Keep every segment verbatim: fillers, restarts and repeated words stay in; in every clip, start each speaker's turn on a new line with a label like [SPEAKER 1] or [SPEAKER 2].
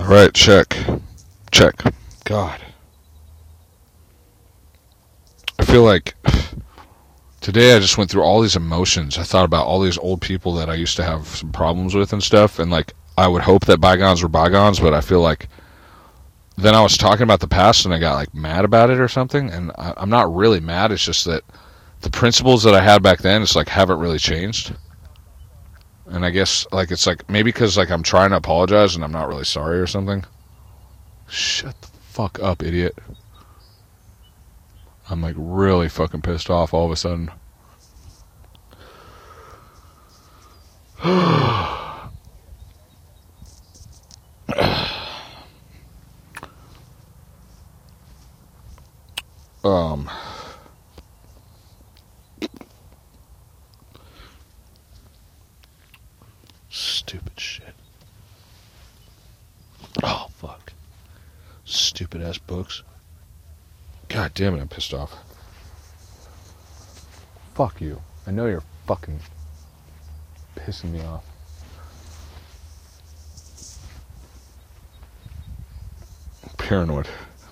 [SPEAKER 1] Right, check. Check. God. I feel like today I just went through all these emotions. I thought about all these old people that I used to have some problems with and stuff, and like I would hope that bygones were bygones, but I feel like then I was talking about the past and I got like mad about it or something, and I, I'm not really mad. It's just that the principles that I had back then, it's like haven't really changed. And I guess like it's like maybe because like I'm trying to apologize and I'm not really sorry or something. Shut the fuck up, idiot. I'm like really fucking pissed off all of a sudden. um Stupid shit. Oh, fuck. Stupid ass books. God damn it, I'm pissed off. Fuck you. I know you're fucking pissing me off. I'm paranoid.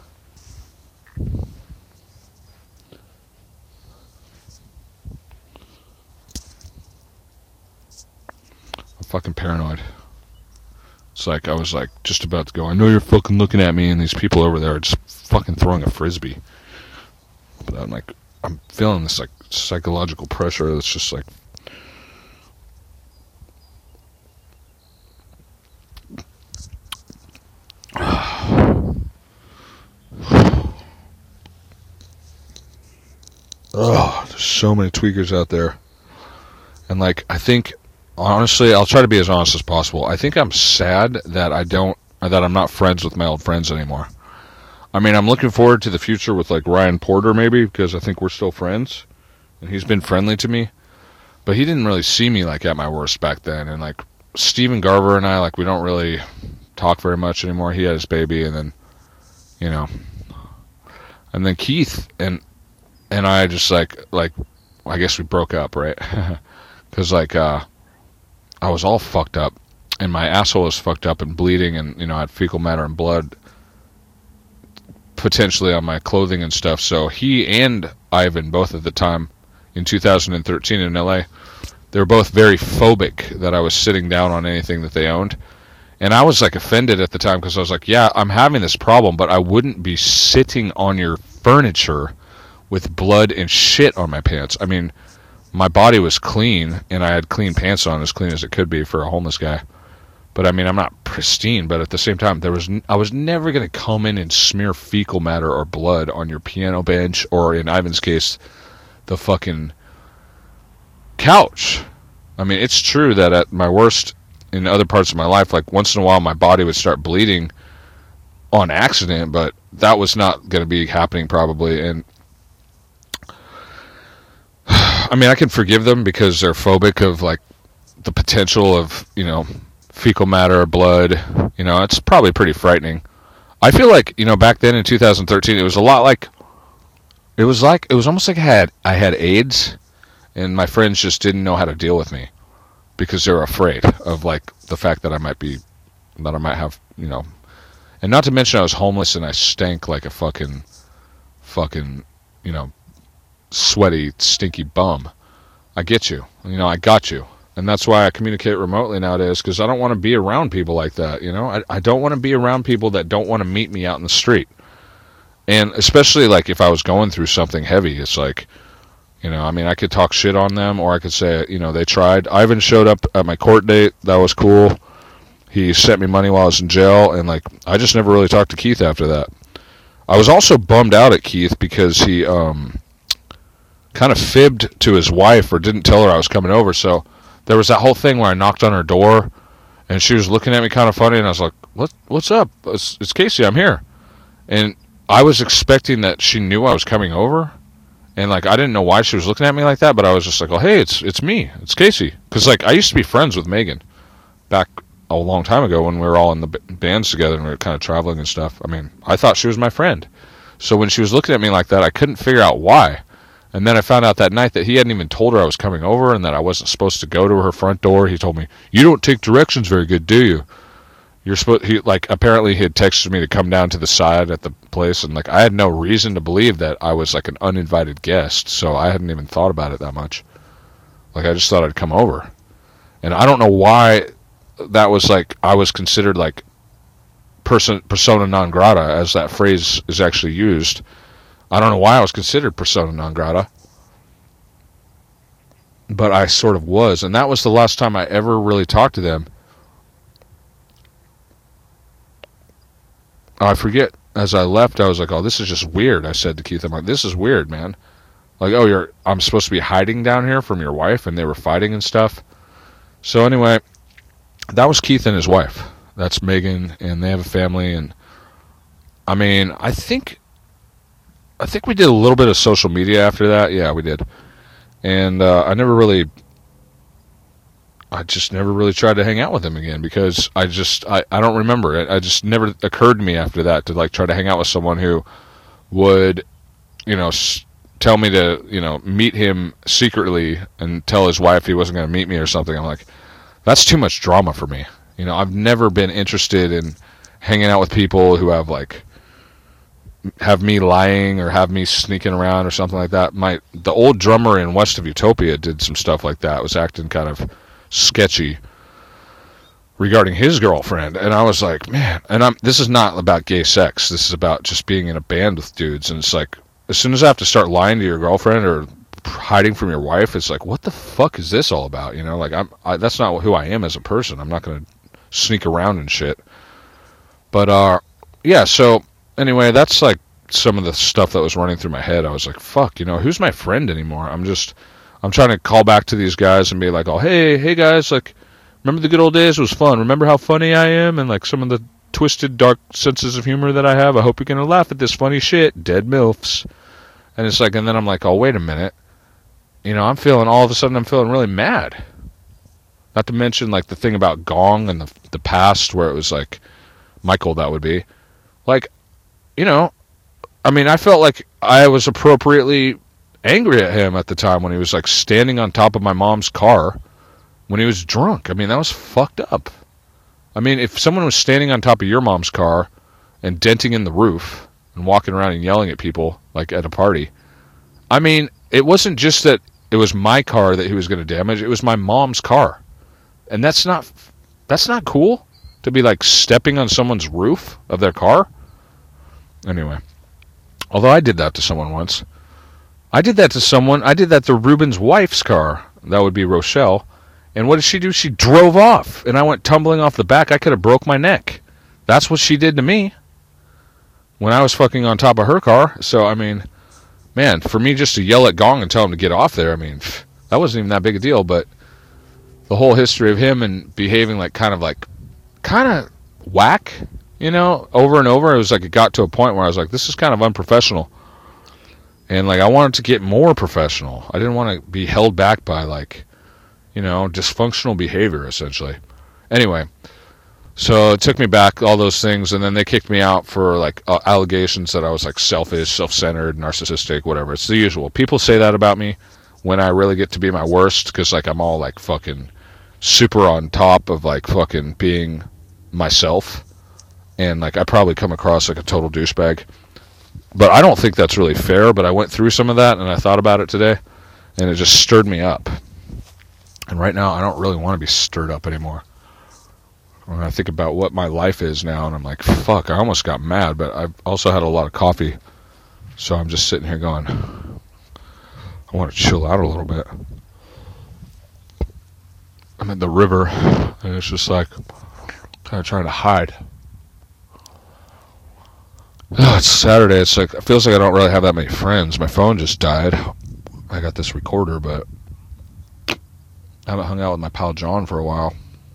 [SPEAKER 1] Fucking paranoid. It's like I was like just about to go, I know you're fucking looking at me, and these people over there are just fucking throwing a frisbee. But I'm like, I'm feeling this like psychological pressure that's just like oh, there's so many tweakers out there. And like I think honestly, I'll try to be as honest as possible. I think I'm sad that I don't, that I'm not friends with my old friends anymore. I mean, I'm looking forward to the future with like Ryan Porter maybe, because I think we're still friends, and he's been friendly to me. But he didn't really see me like at my worst back then. And like Stephen Garver and I, like we don't really talk very much anymore. He had his baby, and then, you know, and then Keith and and I just like like I guess we broke up, right? Because like uh. I was all fucked up, and my asshole was fucked up and bleeding, and you know I had fecal matter and blood potentially on my clothing and stuff. So he and Ivan, both at the time in two thousand thirteen in L A, they were both very phobic that I was sitting down on anything that they owned, and I was like offended at the time because I was like, yeah, I'm having this problem, but I wouldn't be sitting on your furniture with blood and shit on my pants. I mean, my body was clean, and I had clean pants on, as clean as it could be for a homeless guy. But I mean, I'm not pristine, but at the same time, there was n- I was never going to come in and smear fecal matter or blood on your piano bench, or in Ivan's case, the fucking couch. I mean, it's true that at my worst, in other parts of my life, like once in a while my body would start bleeding on accident, but that was not going to be happening probably. And I mean, I can forgive them because they're phobic of like the potential of, you know, fecal matter or blood. You know, it's probably pretty frightening. I feel like, you know, back then in two thousand thirteen, it was a lot like, it was like, it was almost like I had, I had AIDS, and my friends just didn't know how to deal with me because they were afraid of like the fact that I might be, that I might have, you know, and not to mention I was homeless and I stank like a fucking, fucking, you know, sweaty, stinky bum. I get you. You know, I got you. And that's why I communicate remotely nowadays, because I don't want to be around people like that, you know? I, I don't want to be around people that don't want to meet me out in the street. And especially, like, if I was going through something heavy, it's like, you know, I mean, I could talk shit on them, or I could say, you know, they tried. Ivan showed up at my court date. That was cool. He sent me money while I was in jail, and, like, I just never really talked to Keith after that. I was also bummed out at Keith because he, um... kind of fibbed to his wife or didn't tell her I was coming over. So there was that whole thing where I knocked on her door and she was looking at me kind of funny, and I was like, what, what's up? It's, it's Casey, I'm here. And I was expecting that she knew I was coming over, and like I didn't know why she was looking at me like that, but I was just like, oh hey, it's it's me, it's Casey. Because like I used to be friends with Megan back a long time ago when we were all in the b- bands together and we were kind of traveling and stuff. I mean, I thought she was my friend. So when she was looking at me like that, I couldn't figure out why. And then I found out that night that he hadn't even told her I was coming over, and that I wasn't supposed to go to her front door. He told me, you don't take directions very good, do you? You're supposed he like apparently he had texted me to come down to the side at the place, and like I had no reason to believe that I was like an uninvited guest, so I hadn't even thought about it that much. Like I just thought I'd come over, and I don't know why that was like I was considered like person persona non grata, as that phrase is actually used. I don't know why I was considered persona non grata, but I sort of was, and that was the last time I ever really talked to them. I forget, as I left, I was like, oh, this is just weird. I said to Keith, I'm like, this is weird, man. Like, oh, you're, I'm supposed to be hiding down here from your wife, and they were fighting and stuff. So anyway, that was Keith and his wife. That's Megan, and they have a family, and I mean, I think, I think we did a little bit of social media after that. Yeah, we did. And uh, I never really... I just never really tried to hang out with him again because I just, I, I don't remember it. I just never occurred to me after that to like try to hang out with someone who would, you know, s- tell me to, you know, meet him secretly and tell his wife he wasn't going to meet me or something. I'm like, that's too much drama for me. You know, I've never been interested in hanging out with people who have like, have me lying or have me sneaking around or something like that. My, the old drummer in West of Utopia did some stuff like that. It was acting kind of sketchy regarding his girlfriend, and I was like, man, and I'm this is not about gay sex, this is about just being in a band with dudes, and it's like as soon as I have to start lying to your girlfriend or hiding from your wife, it's like, what the fuck is this all about? You know, like I'm I, that's not who I am as a person. I'm not going to sneak around and shit. But uh yeah, so anyway, that's like some of the stuff that was running through my head. I was like, fuck, you know, who's my friend anymore? I'm just I'm trying to call back to these guys and be like, oh, hey, hey guys, like, remember the good old days? It was fun. Remember how funny I am? And like some of the twisted, dark senses of humor that I have. I hope you're going to laugh at this funny shit. Dead MILFs. And it's like, and then I'm like, oh, wait a minute. You know, I'm feeling, all of a sudden I'm feeling really mad. Not to mention like the thing about Gong and the, the past where it was like, Michael, that would be. Like, you know, I mean, I felt like I was appropriately angry at him at the time when he was like standing on top of my mom's car when he was drunk. I mean, that was fucked up. I mean, if someone was standing on top of your mom's car and denting in the roof and walking around and yelling at people like at a party, I mean, it wasn't just that it was my car that he was going to damage, it was my mom's car. And that's not that's not cool to be like stepping on someone's roof of their car. Anyway, although I did that to someone once. I did that to someone. I did that to Ruben's wife's car. That would be Rochelle. And what did she do? She drove off, and I went tumbling off the back. I could have broke my neck. That's what she did to me when I was fucking on top of her car. So, I mean, man, for me just to yell at Gong and tell him to get off there, I mean, that wasn't even that big a deal. But the whole history of him and behaving like kind of like, kind of whack, you know, over and over, it was like it got to a point where I was like, this is kind of unprofessional. And, like, I wanted to get more professional. I didn't want to be held back by, like, you know, dysfunctional behavior, essentially. Anyway, so it took me back, all those things, and then they kicked me out for, like, uh, allegations that I was, like, selfish, self-centered, narcissistic, whatever. It's the usual. People say that about me when I really get to be my worst, because, like, I'm all, like, fucking super on top of, like, fucking being myself. And, like, I probably come across like a total douchebag. But I don't think that's really fair, but I went through some of that, and I thought about it today, and it just stirred me up. And right now, I don't really want to be stirred up anymore. When I think about what my life is now, and I'm like, fuck, I almost got mad, but I've also had a lot of coffee, so I'm just sitting here going, I want to chill out a little bit. I'm at the river, and it's just like, kind of trying to hide. Oh, it's Saturday. It's like, it feels like I don't really have that many friends. My phone just died. I got this recorder, but I haven't hung out with my pal John for a while.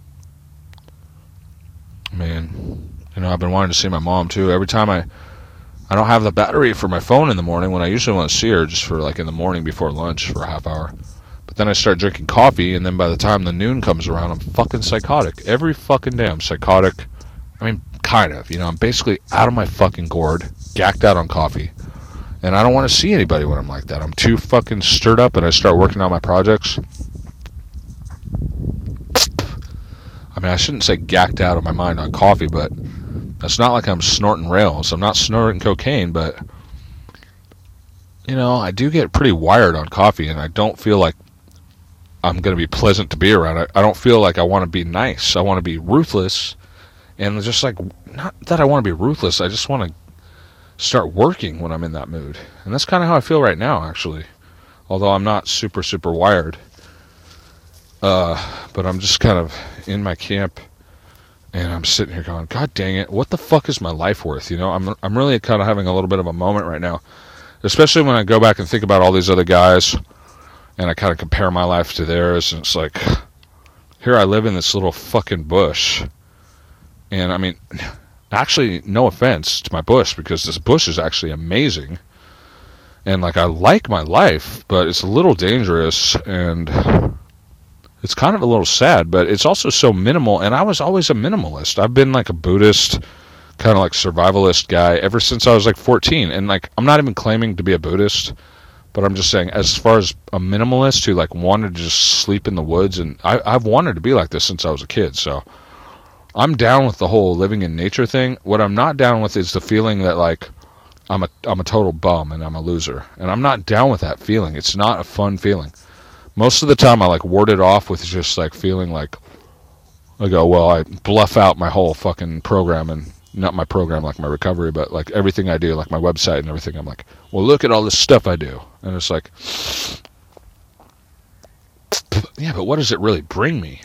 [SPEAKER 1] Man, you know, I've been wanting to see my mom too. Every time I, I don't have the battery for my phone in the morning when I usually want to see her, just for like in the morning before lunch for a half hour. But then I start drinking coffee, and then by the time the noon comes around, I'm fucking psychotic. Every fucking day I'm psychotic. I mean, kind of, you know, I'm basically out of my fucking gourd, gacked out on coffee, and I don't want to see anybody when I'm like that. I'm too fucking stirred up, and I start working on my projects. I I mean, I shouldn't say gacked out of my mind on coffee, but it's not like I'm snorting rails. I'm not snorting cocaine, but, you know, I do get pretty wired on coffee, and I don't feel like I'm going to be pleasant to be around. I, I don't feel like I want to be nice. I want to be ruthless, and just like, not that I want to be ruthless, I just want to start working when I'm in that mood. And that's kind of how I feel right now, actually. Although I'm not super, super wired. Uh, but I'm just kind of in my camp, and I'm sitting here going, God dang it, what the fuck is my life worth? You know, I'm I'm really kind of having a little bit of a moment right now. Especially when I go back and think about all these other guys, and I kind of compare my life to theirs, and it's like, here I live in this little fucking bush. And I mean, actually, no offense to my bush, because this bush is actually amazing. And like, I like my life, but it's a little dangerous, and it's kind of a little sad, but it's also so minimal, and I was always a minimalist. I've been like a Buddhist, kind of like survivalist guy ever since I was like fourteen, and like, I'm not even claiming to be a Buddhist, but I'm just saying, as far as a minimalist who like wanted to just sleep in the woods, and I, I've wanted to be like this since I was a kid, so I'm down with the whole living in nature thing. What I'm not down with is the feeling that like, I'm a, I'm a total bum and I'm a loser, and I'm not down with that feeling. It's not a fun feeling. Most of the time I like ward it off with just like feeling like, I go, well, I bluff out my whole fucking program, and not my program like my recovery, but like everything I do, like my website and everything. I'm like, well, look at all this stuff I do. And it's like, yeah, but what does it really bring me?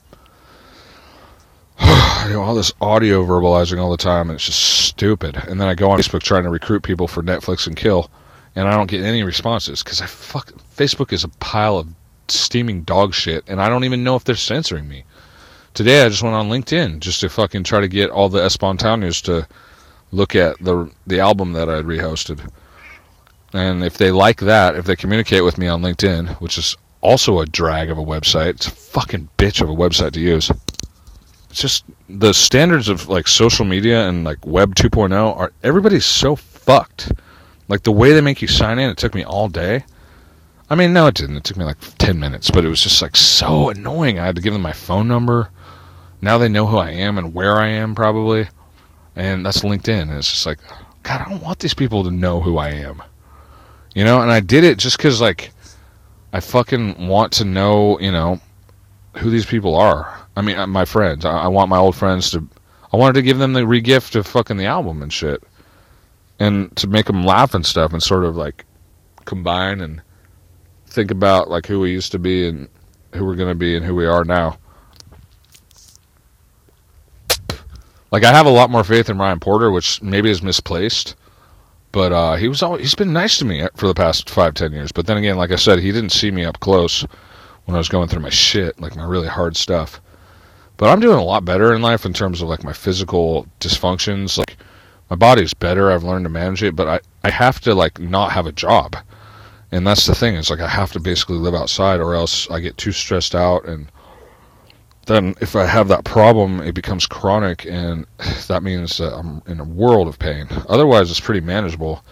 [SPEAKER 1] You know, all this audio verbalizing all the time, and it's just stupid. And then I go on Facebook trying to recruit people for Netflix and Kill, and I don't get any responses, because I fuck Facebook is a pile of steaming dog shit, and I don't even know if they're censoring me. Today I just went on LinkedIn just to fucking try to get all the Espontaneous to look at the the album that I had rehosted. And if they like that, if they communicate with me on LinkedIn, which is also a drag of a website, it's a fucking bitch of a website to use. It's just the standards of like social media and like Web two point oh are, everybody's so fucked. Like the way they make you sign in, it took me all day. I mean, no, it didn't. It took me like ten minutes, but it was just like so annoying. I had to give them my phone number. Now they know who I am and where I am, probably. And that's LinkedIn. And it's just like, God, I don't want these people to know who I am. You know, and I did it just because, like, I fucking want to know, you know, who these people are. I mean, my friends. I, I want my old friends to... I wanted to give them the re-gift of fucking the album and shit. And to make them laugh and stuff, and sort of, like, combine and think about, like, who we used to be and who we're going to be and who we are now. Like, I have a lot more faith in Ryan Porter, which maybe is misplaced. But uh, he was always, he's been nice to me for the past five, ten years. But then again, like I said, he didn't see me up close when I was going through my shit, like my really hard stuff. But I'm doing a lot better in life in terms of like my physical dysfunctions. Like, my body's better. I've learned to manage it. But I, I have to like not have a job. And that's the thing. It's like I have to basically live outside, or else I get too stressed out, and then if I have that problem, it becomes chronic, and that means that I'm in a world of pain. Otherwise, it's pretty manageable.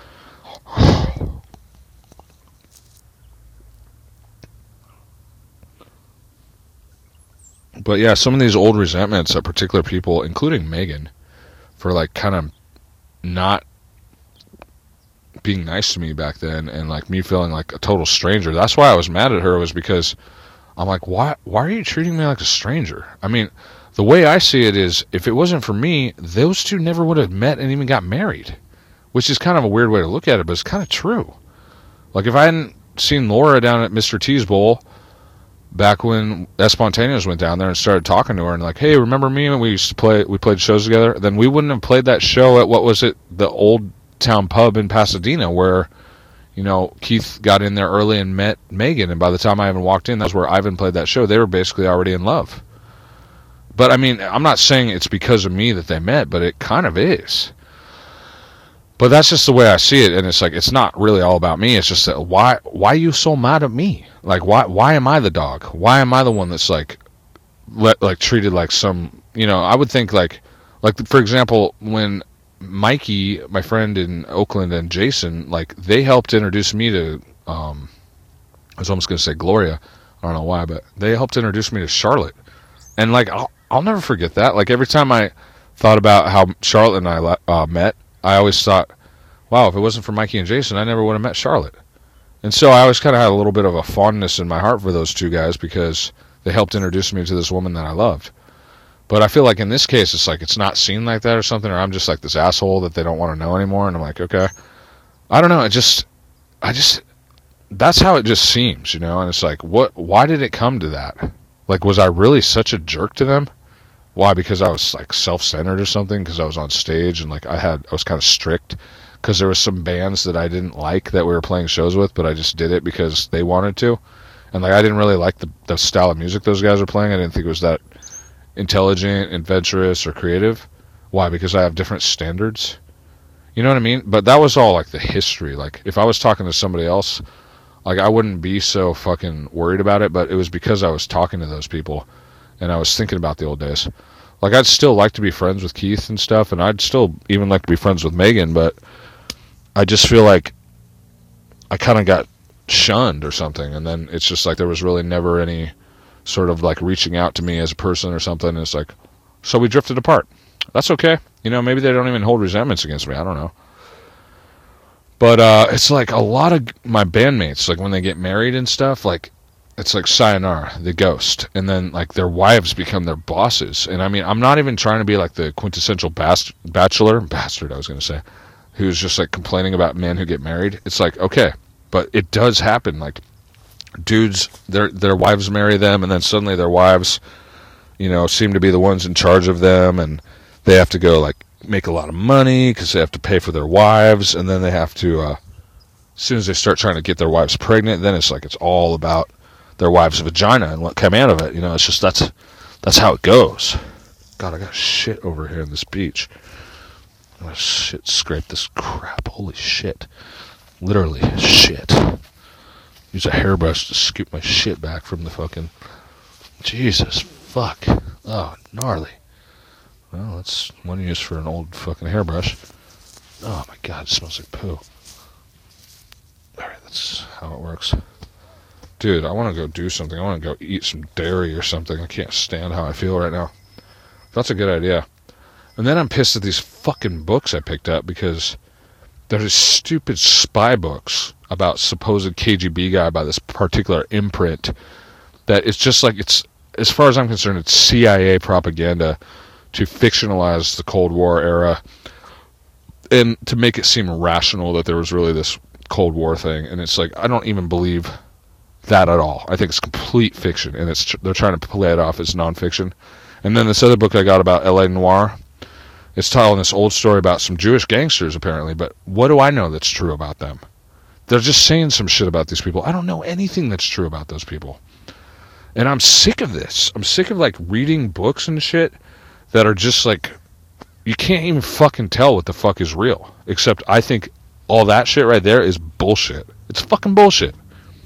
[SPEAKER 1] But yeah, some of these old resentments at particular people, including Megan, for like kind of not being nice to me back then, and like me feeling like a total stranger. That's why I was mad at her, was because I'm like, why why are you treating me like a stranger? I mean, the way I see it is, if it wasn't for me, those two never would have met and even got married. Which is kind of a weird way to look at it, but it's kind of true. Like, if I hadn't seen Laura down at Mister T's Bowl back when Espontaneous went down there and started talking to her and like, hey, remember me when we used to play, we played shows together? Then we wouldn't have played that show at, what was it, the Old Town Pub in Pasadena, where, you know, Keith got in there early and met Megan, and by the time I even walked in, that's where Ivan played that show. They were basically already in love. But, I mean, I'm not saying it's because of me that they met, but it kind of is. But that's just the way I see it, and it's like, it's not really all about me. It's just that, why why are you so mad at me? Like, why why am I the dog? Why am I the one that's, like, let, like treated like some, you know, I would think, like, like for example, when Mikey, my friend in Oakland, and Jason, like, they helped introduce me to, um, I was almost going to say Gloria, I don't know why, but they helped introduce me to Charlotte. And, like, I'll, I'll never forget that. Like, every time I thought about how Charlotte and I uh, met, I always thought, wow, if it wasn't for Mikey and Jason, I never would have met Charlotte. And so I always kind of had a little bit of a fondness in my heart for those two guys because they helped introduce me to this woman that I loved. But I feel like in this case, it's like it's not seen like that or something, or I'm just like this asshole that they don't want to know anymore. And I'm like, okay. I don't know. It just, I just, that's how it just seems, you know? And it's like, what, why did it come to that? Like, was I really such a jerk to them? Why? Because I was like self-centered or something? Because I was on stage and like I had, I was kind of strict because there was some bands that I didn't like that we were playing shows with, but I just did it because they wanted to. And like, I didn't really like the, the style of music those guys were playing. I didn't think it was that intelligent, adventurous, or creative. Why? Because I have different standards. You know what I mean? But that was all like the history. Like, if I was talking to somebody else, like, I wouldn't be so fucking worried about it, but it was because I was talking to those people and I was thinking about the old days. Like, I'd still like to be friends with Keith and stuff, and I'd still even like to be friends with Megan, but I just feel like I kind of got shunned or something, and then it's just like there was really never any sort of like reaching out to me as a person or something, and it's like, so we drifted apart. That's okay. You know, maybe they don't even hold resentments against me. I don't know. But uh, it's like a lot of my bandmates, like when they get married and stuff, like it's like sayonara, the ghost, and then like their wives become their bosses. And I mean, I'm not even trying to be like the quintessential bast- bachelor, bastard, I was going to say, who's just like complaining about men who get married. It's like, okay, but it does happen. Like, dudes, their their wives marry them, and then suddenly their wives, you know, seem to be the ones in charge of them, and they have to go like make a lot of money because they have to pay for their wives, and then they have to, uh, as soon as they start trying to get their wives pregnant, then it's like it's all about their wife's vagina and what came out of it. You know, it's just that's that's how it goes. God, I got shit over here in this beach. I'm gonna shit scrape this crap. Holy shit. Literally shit. Use a hairbrush to scoop my shit back from the fucking... Jesus, fuck. Oh, gnarly. Well, that's one use for an old fucking hairbrush. Oh my god, it smells like poo. Alright, that's how it works. Dude, I want to go do something. I want to go eat some dairy or something. I can't stand how I feel right now. That's a good idea. And then I'm pissed at these fucking books I picked up because they're these stupid spy books about supposed K G B guy by this particular imprint that it's just like, it's, as far as I'm concerned, it's C I A propaganda to fictionalize the Cold War era and to make it seem rational that there was really this Cold War thing. And it's like, I don't even believe that at all. I think it's complete fiction, and it's they're trying to play it off as nonfiction. And then this other book I got about L A Noire, it's telling this old story about some Jewish gangsters, apparently, but what do I know that's true about them? They're just saying some shit about these people. I don't know anything that's true about those people. And I'm sick of this. I'm sick of, like, reading books and shit that are just, like, you can't even fucking tell what the fuck is real. Except I think all that shit right there is bullshit. It's fucking bullshit.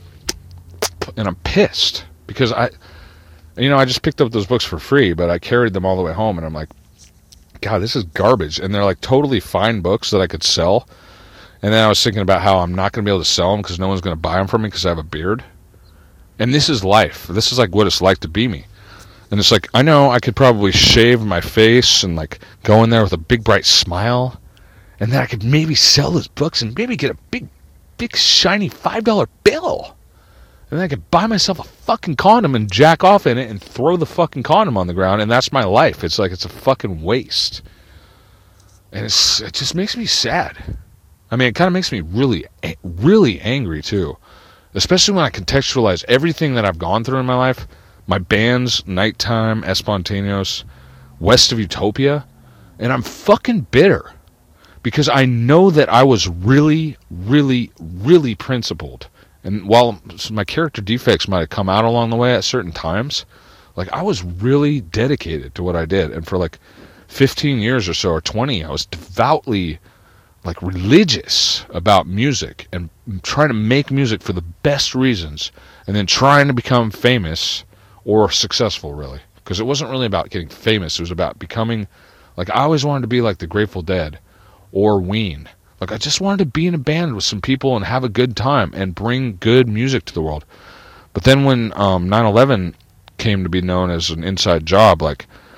[SPEAKER 1] And I'm pissed. Because I, you know, I just picked up those books for free, but I carried them all the way home, and I'm like, God, this is garbage. And they're, like, totally fine books that I could sell. And then I was thinking about how I'm not going to be able to sell them because no one's going to buy them from me because I have a beard. And this is life. This is like what it's like to be me. And it's like, I know I could probably shave my face and like go in there with a big bright smile. And then I could maybe sell those books and maybe get a big, big shiny five dollar bill. And then I could buy myself a fucking condom and jack off in it and throw the fucking condom on the ground. And that's my life. It's like it's a fucking waste. And it's, it just makes me sad. I mean, it kind of makes me really, really angry, too. Especially when I contextualize everything that I've gone through in my life. My bands, Nighttime, Espontaneous, West of Utopia. And I'm fucking bitter. Because I know that I was really, really, really principled. And while my character defects might have come out along the way at certain times, like, I was really dedicated to what I did. And for, like, fifteen years or so, or twenty, I was devoutly... like religious about music and trying to make music for the best reasons and then trying to become famous or successful, really, because it wasn't really about getting famous. It was about becoming, like, I always wanted to be like the Grateful Dead or Ween. Like, I just wanted to be in a band with some people and have a good time and bring good music to the world. But then when um, nine eleven came to be known as an inside job, like,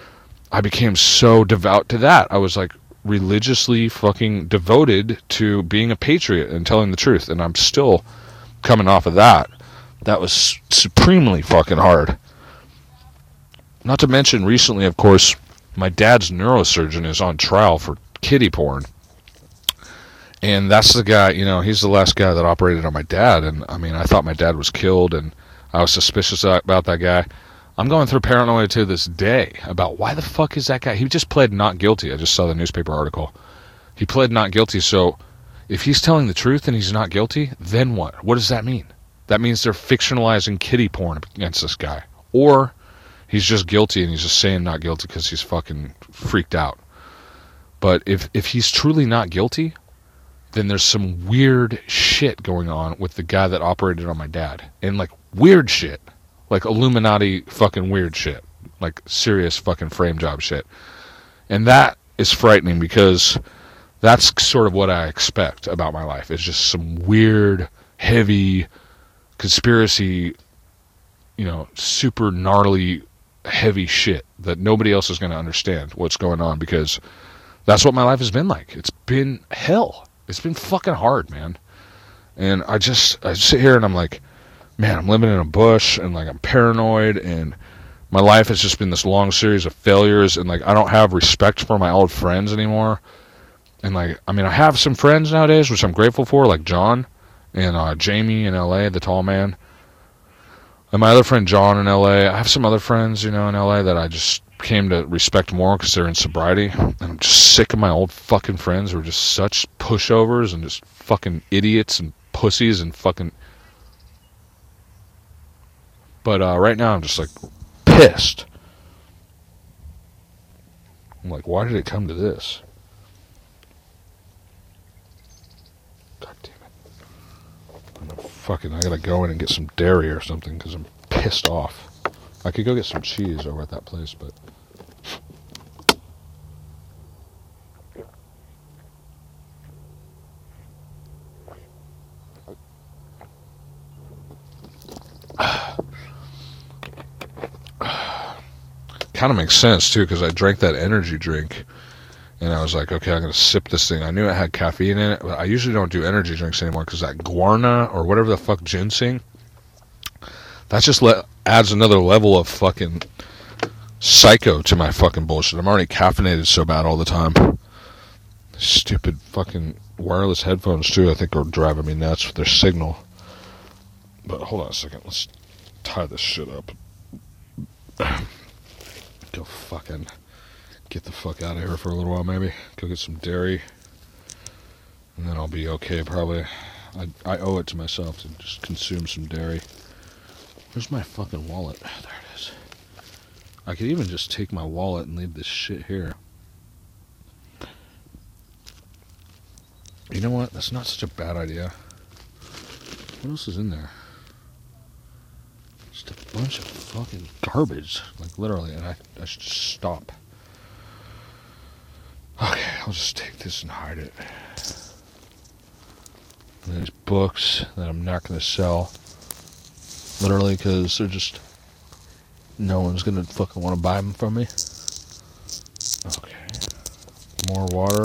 [SPEAKER 1] I became so devout to that. I was like religiously fucking devoted to being a patriot and telling the truth. And I'm still coming off of that. That was supremely fucking hard. Not to mention recently, of course, my dad's neurosurgeon is on trial for kiddie porn. And that's the guy, you know, he's the last guy that operated on my dad. And, I mean, I thought my dad was killed, and I was suspicious about that guy. I'm going through paranoia to this day about why the fuck is that guy? He just pled not guilty. I just saw the newspaper article. He pled not guilty, so if he's telling the truth and he's not guilty, then what? What does that mean? That means they're fictionalizing kiddie porn against this guy. Or he's just guilty and he's just saying not guilty because he's fucking freaked out. But if, if he's truly not guilty, then there's some weird shit going on with the guy that operated on my dad. And, like, weird shit. Like, Illuminati fucking weird shit. Like, serious fucking frame job shit. And that is frightening because that's sort of what I expect about my life. It's just some weird, heavy, conspiracy, you know, super gnarly, heavy shit that nobody else is going to understand what's going on, because that's what my life has been like. It's been hell. It's been fucking hard, man. And I just, I sit here and I'm like, man, I'm living in a bush, and like I'm paranoid, and my life has just been this long series of failures, and like I don't have respect for my old friends anymore. And like, I mean, I have some friends nowadays, which I'm grateful for, like John and uh, Jamie in L A, the tall man. And my other friend John in L A. I have some other friends, you know, in L A that I just came to respect more because they're in sobriety. And I'm just sick of my old fucking friends who are just such pushovers and just fucking idiots and pussies and fucking... But uh, right now I'm just like pissed. I'm like, why did it come to this? God damn it. I'm gonna fucking, I gotta go in and get some dairy or something because I'm pissed off. I could go get some cheese over at that place, but... kind of makes sense too, because I drank that energy drink and I was like, okay, I'm gonna sip this thing. I knew it had caffeine in it, but I usually don't do energy drinks anymore because that guarana or whatever the fuck, ginseng, that just le- adds another level of fucking psycho to my fucking bullshit. I'm already caffeinated so bad all the time. Stupid fucking wireless headphones too, I think, are driving me nuts with their signal. But hold on a second, let's tie this shit up. Go fucking get the fuck out of here for a little while, maybe. Go get some dairy. And then I'll be okay, probably. I, I owe it to myself to just consume some dairy. Where's my fucking wallet? There it is. I could even just take my wallet and leave this shit here. You know what? That's not such a bad idea. What else is in there? Just a bunch of fucking garbage. Like, literally. And I, I should just stop. Okay, I'll just take this and hide it. And there's books that I'm not going to sell. Literally, because they're just... no one's going to fucking want to buy them from me. Okay. More water.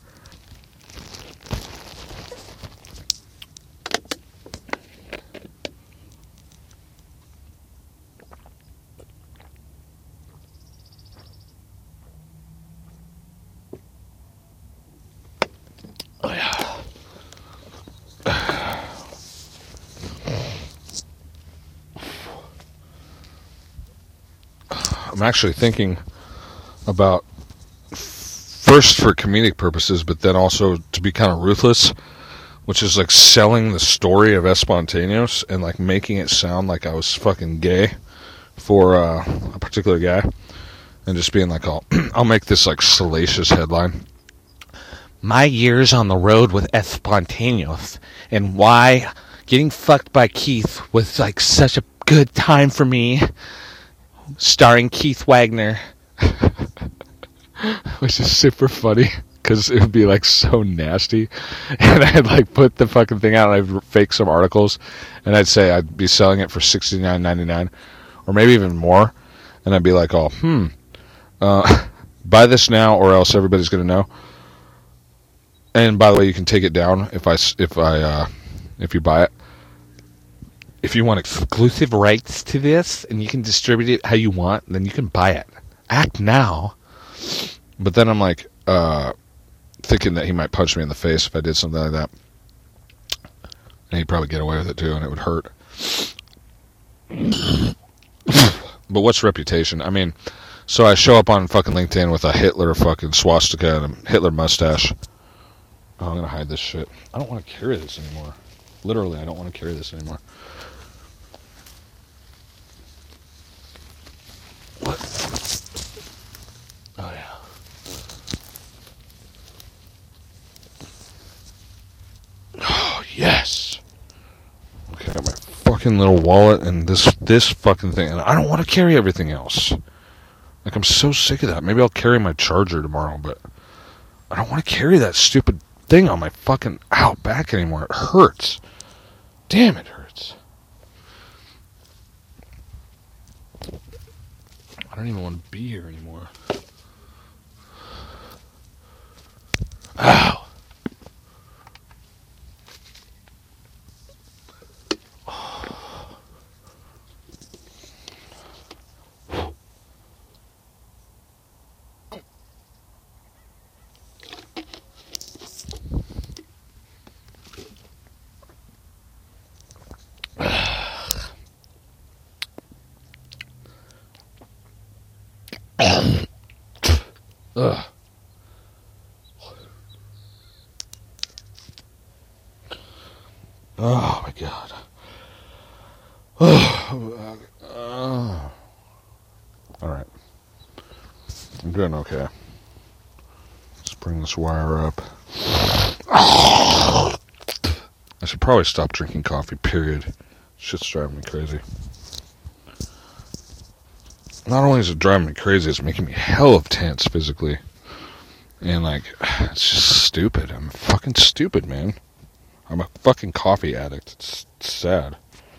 [SPEAKER 1] I'm actually thinking about, first for comedic purposes, but then also to be kind of ruthless, which is like selling the story of Espontaneous and like making it sound like I was fucking gay for uh, a particular guy, and just being like, I'll, I'll make this like salacious headline. My years on the road with Espontaneous, and why getting fucked by Keith was like such a good time for me. Starring Keith Wagner. Which is super funny, because it would be like so nasty. And I'd like put the fucking thing out and I'd fake some articles, and I'd say I'd be selling it for sixty-nine ninety-nine, or maybe even more. And I'd be like, oh, hmm. Uh, buy this now or else everybody's going to know. And by the way, you can take it down if I, if I, uh, if you buy it. If you want exclusive rights to this and you can distribute it how you want, then you can buy it. Act now. But then I'm like, uh, thinking that he might punch me in the face if I did something like that. And he'd probably get away with it too, and it would hurt. But what's reputation? I mean, so I show up on fucking LinkedIn with a Hitler fucking swastika and a Hitler mustache. Oh, I'm gonna hide this shit. I don't want to carry this anymore. Literally, I don't want to carry this anymore. What? Oh, yeah. Oh, yes. Okay, I got my fucking little wallet and this this fucking thing. And I don't want to carry everything else. Like, I'm so sick of that. Maybe I'll carry my charger tomorrow, but I don't want to carry that stupid thing on my fucking out back anymore. It hurts. Damn, it hurts. I don't even want to be here anymore. Ow. Ugh. Oh my god. Oh. Uh. Alright. I'm doing okay. Let's bring this wire up. I should probably stop drinking coffee, period. Shit's driving me crazy. Not only is it driving me crazy, it's making me hell of tense physically. And, like, it's just stupid. I'm fucking stupid, man. I'm a fucking coffee addict. It's, it's sad.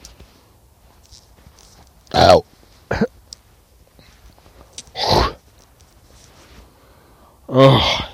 [SPEAKER 1] Ow. Oh.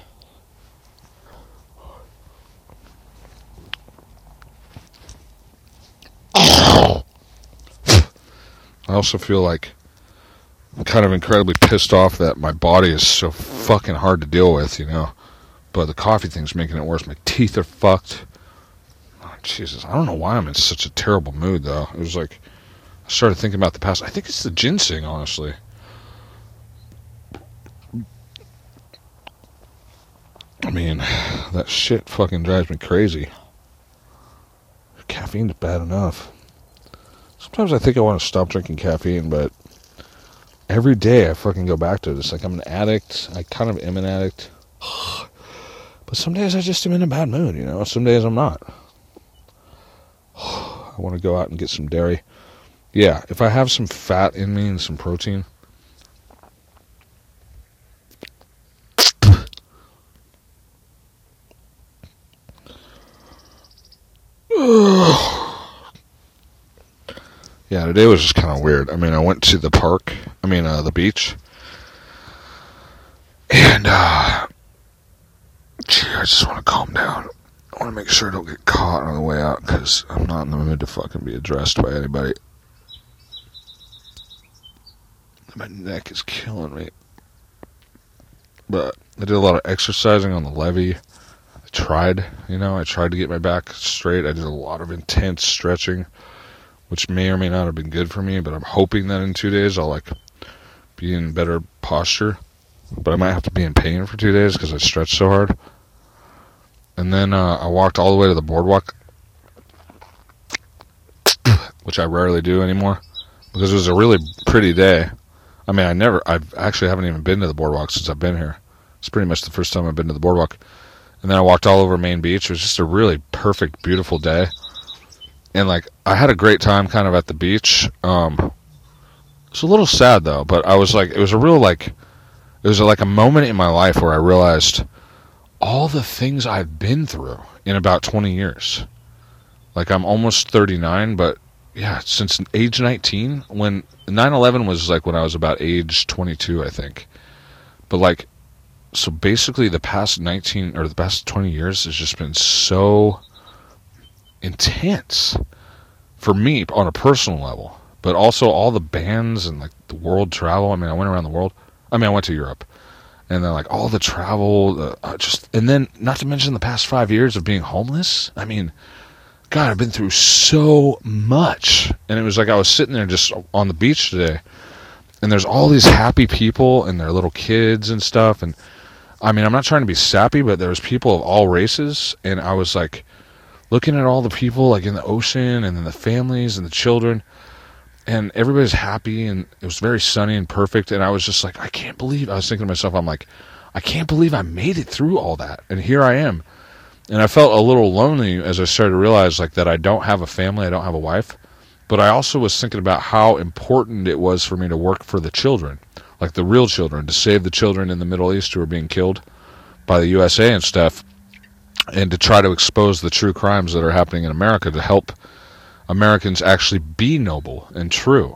[SPEAKER 1] I also feel like I'm kind of incredibly pissed off that my body is so fucking hard to deal with, you know. But the coffee thing's making it worse. My teeth are fucked. Oh, Jesus, I don't know why I'm in such a terrible mood, though. It was like, I started thinking about the past. I think it's the ginseng, honestly. I mean, that shit fucking drives me crazy. Caffeine's bad enough. Sometimes I think I want to stop drinking caffeine, but every day I fucking go back to it. It's like I'm an addict. I kind of am an addict. But some days I just am in a bad mood, you know. Some days I'm not. I want to go out and get some dairy. Yeah, if I have some fat in me and some protein. Yeah, today was just kind of weird. I mean, I went to the park. I mean, uh, the beach. And, uh... gee, I just want to calm down. I want to make sure I don't get caught on the way out, because I'm not in the mood to fucking be addressed by anybody. My neck is killing me. But I did a lot of exercising on the levee. I tried, you know, I tried to get my back straight. I did a lot of intense stretching, which may or may not have been good for me, but I'm hoping that in two days I'll, like, be in better posture. But I might have to be in pain for two days because I stretched so hard. And then uh, I walked all the way to the boardwalk, which I rarely do anymore, because it was a really pretty day. I mean, I never, I actually haven't even been to the boardwalk since I've been here. It's pretty much the first time I've been to the boardwalk. And then I walked all over Main Beach. It was just a really perfect, beautiful day. And, like, I had a great time kind of at the beach. Um, it's a little sad, though, but I was, like, it was a real, like, it was, like, a moment in my life where I realized all the things I've been through in about twenty years. Like, I'm almost thirty-nine, but, yeah, since age nineteen, when nine eleven was, like, when I was about age twenty-two, I think. But, like, so basically the past nineteen or the past twenty years has just been so intense for me on a personal level, but also all the bands and like the world travel. I mean, I went around the world. I mean, I went to Europe, and then like all the travel, uh, just, and then not to mention the past five years of being homeless. I mean, God, I've been through so much. And it was like I was sitting there just on the beach today, and there's all these happy people and their little kids and stuff. And I mean, I'm not trying to be sappy, but there was people of all races, and I was like looking at all the people like in the ocean, and then the families and the children, and everybody's happy, and it was very sunny and perfect. And I was just like, I can't believe, I was thinking to myself, I'm like, I can't believe I made it through all that. And here I am. And I felt a little lonely as I started to realize like that I don't have a family, I don't have a wife. But I also was thinking about how important it was for me to work for the children, like the real children, to save the children in the Middle East who are being killed by the U S A and stuff, and to try to expose the true crimes that are happening in America to help Americans actually be noble and true.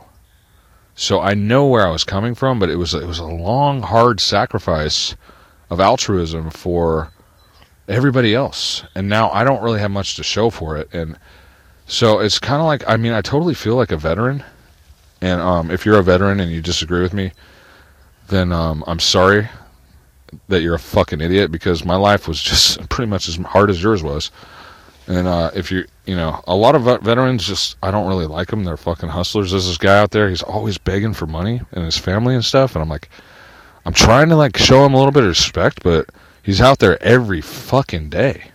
[SPEAKER 1] So I know where I was coming from, but it was it was a long, hard sacrifice of altruism for everybody else, and now I don't really have much to show for it. And so it's kind of like, I mean, I totally feel like a veteran, and um, if you're a veteran and you disagree with me, then um, I'm sorry that you're a fucking idiot, because my life was just pretty much as hard as yours was. And uh, if you, you know, a lot of veterans just, I don't really like them. They're fucking hustlers. There's this guy out there, he's always begging for money and his family and stuff, and I'm like, I'm trying to like show him a little bit of respect, but he's out there every fucking day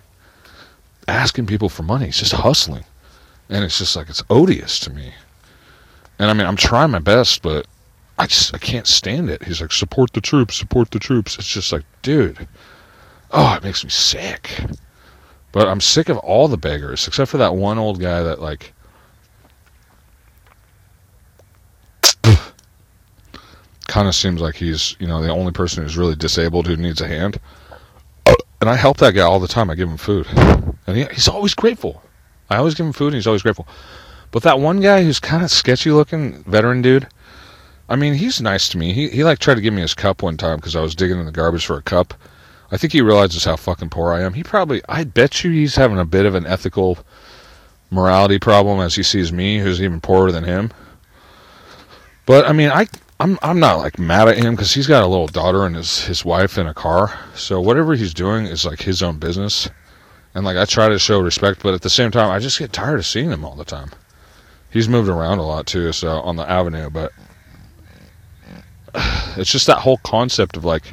[SPEAKER 1] asking people for money. He's just hustling. And it's just like, it's odious to me. And I mean, I'm trying my best, but I just, I can't stand it. He's like, support the troops, support the troops. It's just like, dude, oh, it makes me sick. But I'm sick of all the beggars, except for that one old guy that like, kind of seems like he's, you know, the only person who's really disabled who needs a hand. And I help that guy all the time. I give him food. And he, he's always grateful. I always give him food, and he's always grateful. But that one guy who's kind of sketchy-looking, veteran dude, I mean, he's nice to me. He, he like, tried to give me his cup one time because I was digging in the garbage for a cup. I think he realizes how fucking poor I am. He probably, I bet you he's having a bit of an ethical morality problem as he sees me, who's even poorer than him. But, I mean, I... I'm I'm not like mad at him because he's got a little daughter and his, his wife in a car. So whatever he's doing is like his own business. And like I try to show respect, but at the same time I just get tired of seeing him all the time. He's moved around a lot too, so on the avenue, but it's just that whole concept of like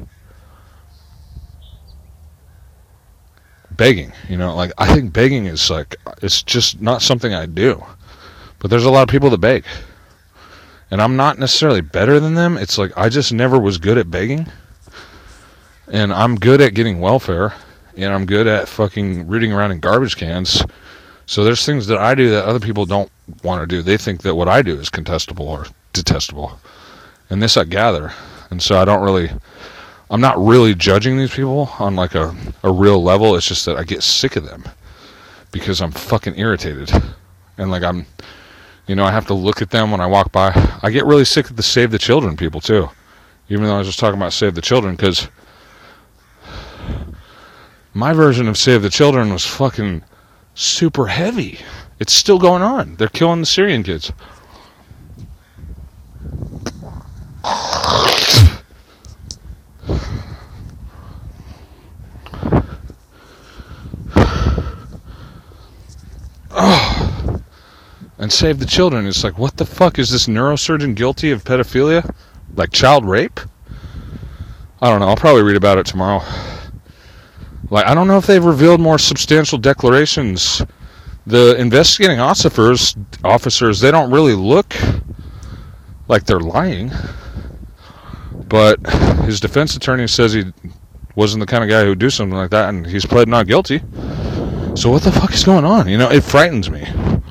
[SPEAKER 1] begging, you know, like I think begging is like, it's just not something I do. But there's a lot of people that beg. And I'm not necessarily better than them. It's like I just never was good at begging. And I'm good at getting welfare. And I'm good at fucking rooting around in garbage cans. So there's things that I do that other people don't want to do. They think that what I do is contestable or detestable. And this I gather. And so I don't really... I'm not really judging these people on like a, a real level. It's just that I get sick of them. Because I'm fucking irritated. And like I'm... You know, I have to look at them when I walk by. I get really sick of the Save the Children people, too. Even though I was just talking about Save the Children, because my version of Save the Children was fucking super heavy. It's still going on. They're killing the Syrian kids. Oh. And Save the Children, it's like, what the fuck? Is this neurosurgeon guilty of pedophilia? Like child rape? I don't know. I'll probably read about it tomorrow. Like, I don't know if they've revealed more substantial declarations. The investigating officers, officers, they don't really look like they're lying. But his defense attorney says he wasn't the kind of guy who would do something like that, and he's pled not guilty. So what the fuck is going on? You know, it frightens me.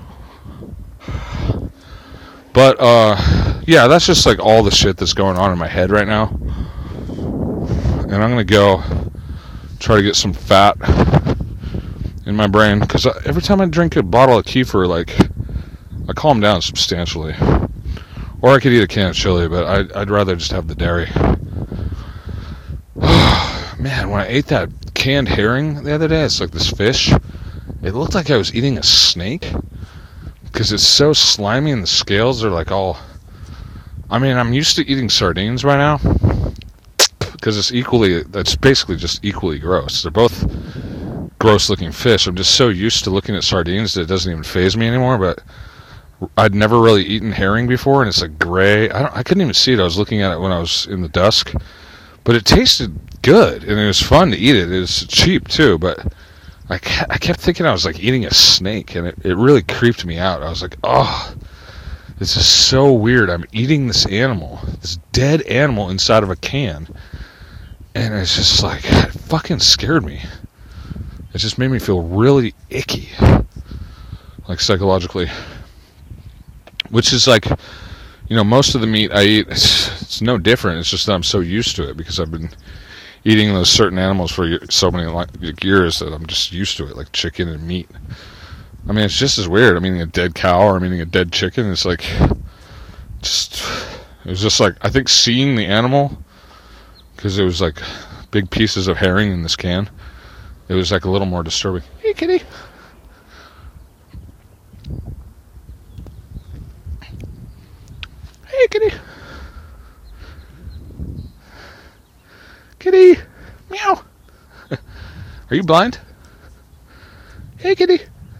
[SPEAKER 1] But, uh, yeah, that's just, like, all the shit that's going on in my head right now. And I'm going to go try to get some fat in my brain. Because every time I drink a bottle of kefir, like, I calm down substantially. Or I could eat a can of chili, but I'd, I'd rather just have the dairy. man, when I ate that canned herring the other day, it's like this fish. It looked like I was eating a snake because it's so slimy and the scales are like all. I mean, I'm used to eating sardines by now because it's equally. That's basically just equally gross. They're both gross-looking fish. I'm just so used to looking at sardines that it doesn't even faze me anymore. But I'd never really eaten herring before, and it's like gray. I don't. I couldn't even see it. I was looking at it when I was in the dusk, but it tasted good and it was fun to eat it. It was cheap too, but I kept, I kept thinking I was like eating a snake, and it, it really creeped me out. I was like, oh, this is so weird. I'm eating this animal, this dead animal inside of a can, and it's just like, it fucking scared me. It just made me feel really icky, like psychologically. Which is like, you know, most of the meat I eat, it's, it's no different. It's just that I'm so used to it because I've been eating those certain animals for so many years that I'm just used to it, like chicken and meat. I mean, it's just as weird. I'm eating a dead cow or I'm eating a dead chicken. It's like, just, it was just like, I think seeing the animal, because it was like big pieces of herring in this can, it was like a little more disturbing. Hey, kitty. Hey, kitty. Kitty. Meow. Are you blind? Hey, kitty.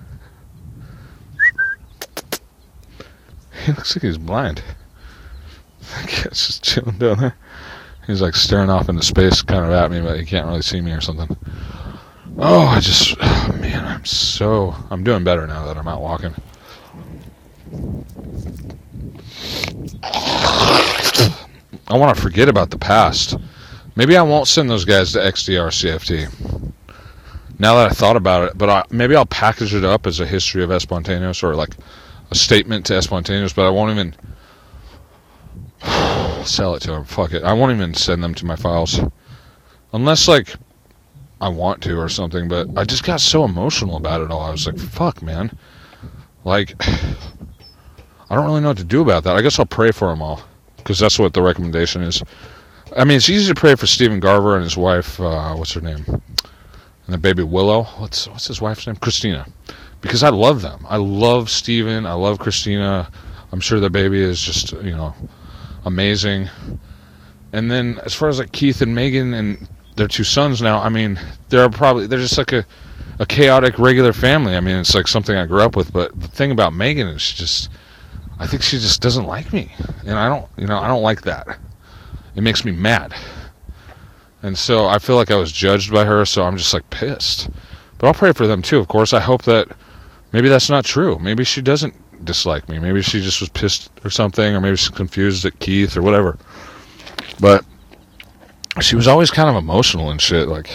[SPEAKER 1] He looks like he's blind. I guess just chilling down there. He's like staring off into space kind of at me, but he can't really see me or something. Oh, I just... Oh, man, I'm so... I'm doing better now that I'm out walking. I want to forget about the past. Maybe I won't send those guys to X D R C F T. Now that I thought about it, but I, maybe I'll package it up as a history of Espontaneous or like a statement to Espontaneous, but I won't even sell it to them. Fuck it. I won't even send them to my files. Unless, like, I want to or something, but I just got so emotional about it all. I was like, fuck, man. Like, I don't really know what to do about that. I guess I'll pray for them all, because that's what the recommendation is. I mean, it's easy to pray for Stephen Garver and his wife, uh, what's her name? And the baby Willow. What's what's his wife's name? Christina. Because I love them. I love Stephen. I love Christina. I'm sure the baby is just, you know, amazing. And then as far as like Keith and Megan and their two sons now, I mean, they're probably, they're just like a, a chaotic, regular family. I mean, it's like something I grew up with. But the thing about Megan is she just, I think she just doesn't like me. And I don't, you know, I don't like that. It makes me mad. And so I feel like I was judged by her, so I'm just like pissed. But I'll pray for them too, of course. I hope that maybe that's not true. Maybe she doesn't dislike me. Maybe she just was pissed or something, or maybe she's confused at Keith or whatever. But she was always kind of emotional and shit, like...